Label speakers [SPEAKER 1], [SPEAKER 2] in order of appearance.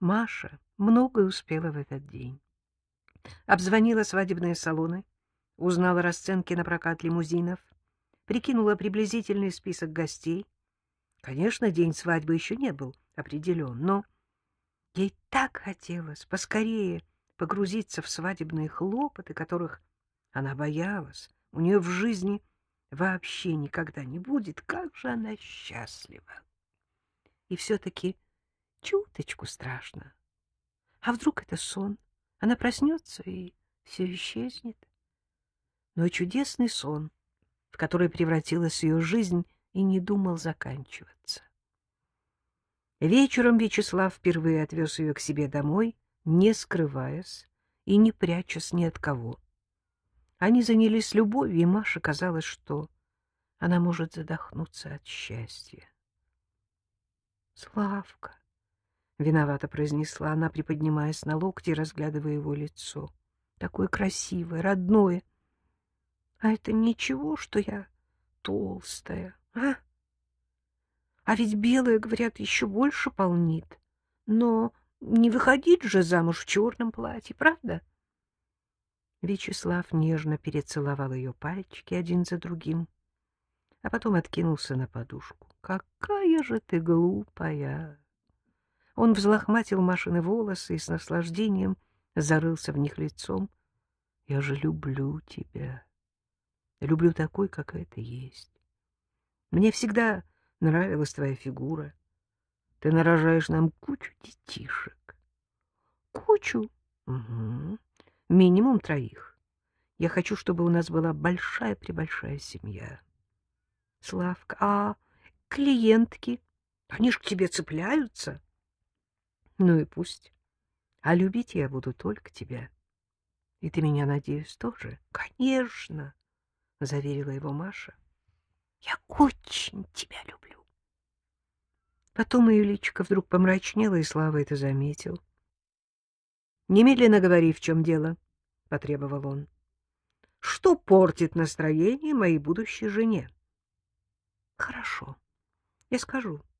[SPEAKER 1] Маша многое успела в этот день. Обзвонила свадебные салоны, узнала расценки на прокат лимузинов, прикинула приблизительный список гостей. Конечно, день свадьбы еще не был определен, но ей так хотелось поскорее погрузиться в свадебные хлопоты, которых она боялась. У нее в жизни вообще никогда не будет. Как же она счастлива! И все-таки чуточку страшно. А вдруг это сон? Она проснется, и все исчезнет. Но и чудесный сон, в который превратилась ее жизнь, и не думал заканчиваться. Вечером Вячеслав впервые отвез ее к себе домой, не скрываясь и не прячась ни от кого. Они занялись любовью, и Маше казалось, что она может задохнуться от счастья. — Славка! — виновато произнесла она, приподнимаясь на локти и разглядывая его лицо. — Такое красивое, родное. А это ничего, что я толстая, а? А ведь белая, говорят, еще больше полнит. Но не выходить же замуж в черном платье, правда? Вячеслав нежно перецеловал ее пальчики один за другим, а потом откинулся на подушку. «Какая же ты глупая!» Он взлохматил Машины волосы и с наслаждением зарылся в них лицом. «Я же люблю тебя. Люблю такой, какая ты есть. Мне всегда нравилась твоя фигура. Ты нарожаешь нам кучу детишек». «Кучу?» «Угу. Минимум 3. Я хочу, чтобы у нас была большая-пребольшая семья». «Славка, а клиентки? Они ж к тебе цепляются». «Ну и пусть. А любить я буду только тебя. И ты меня, надеюсь, тоже?» «Конечно», — заверила его Маша. «Я очень тебя люблю». Потом ее личико вдруг помрачнело, и Слава это заметил. «Немедленно говори, в чем дело», — потребовал он. «Что портит настроение моей будущей жене?» «Хорошо, я скажу.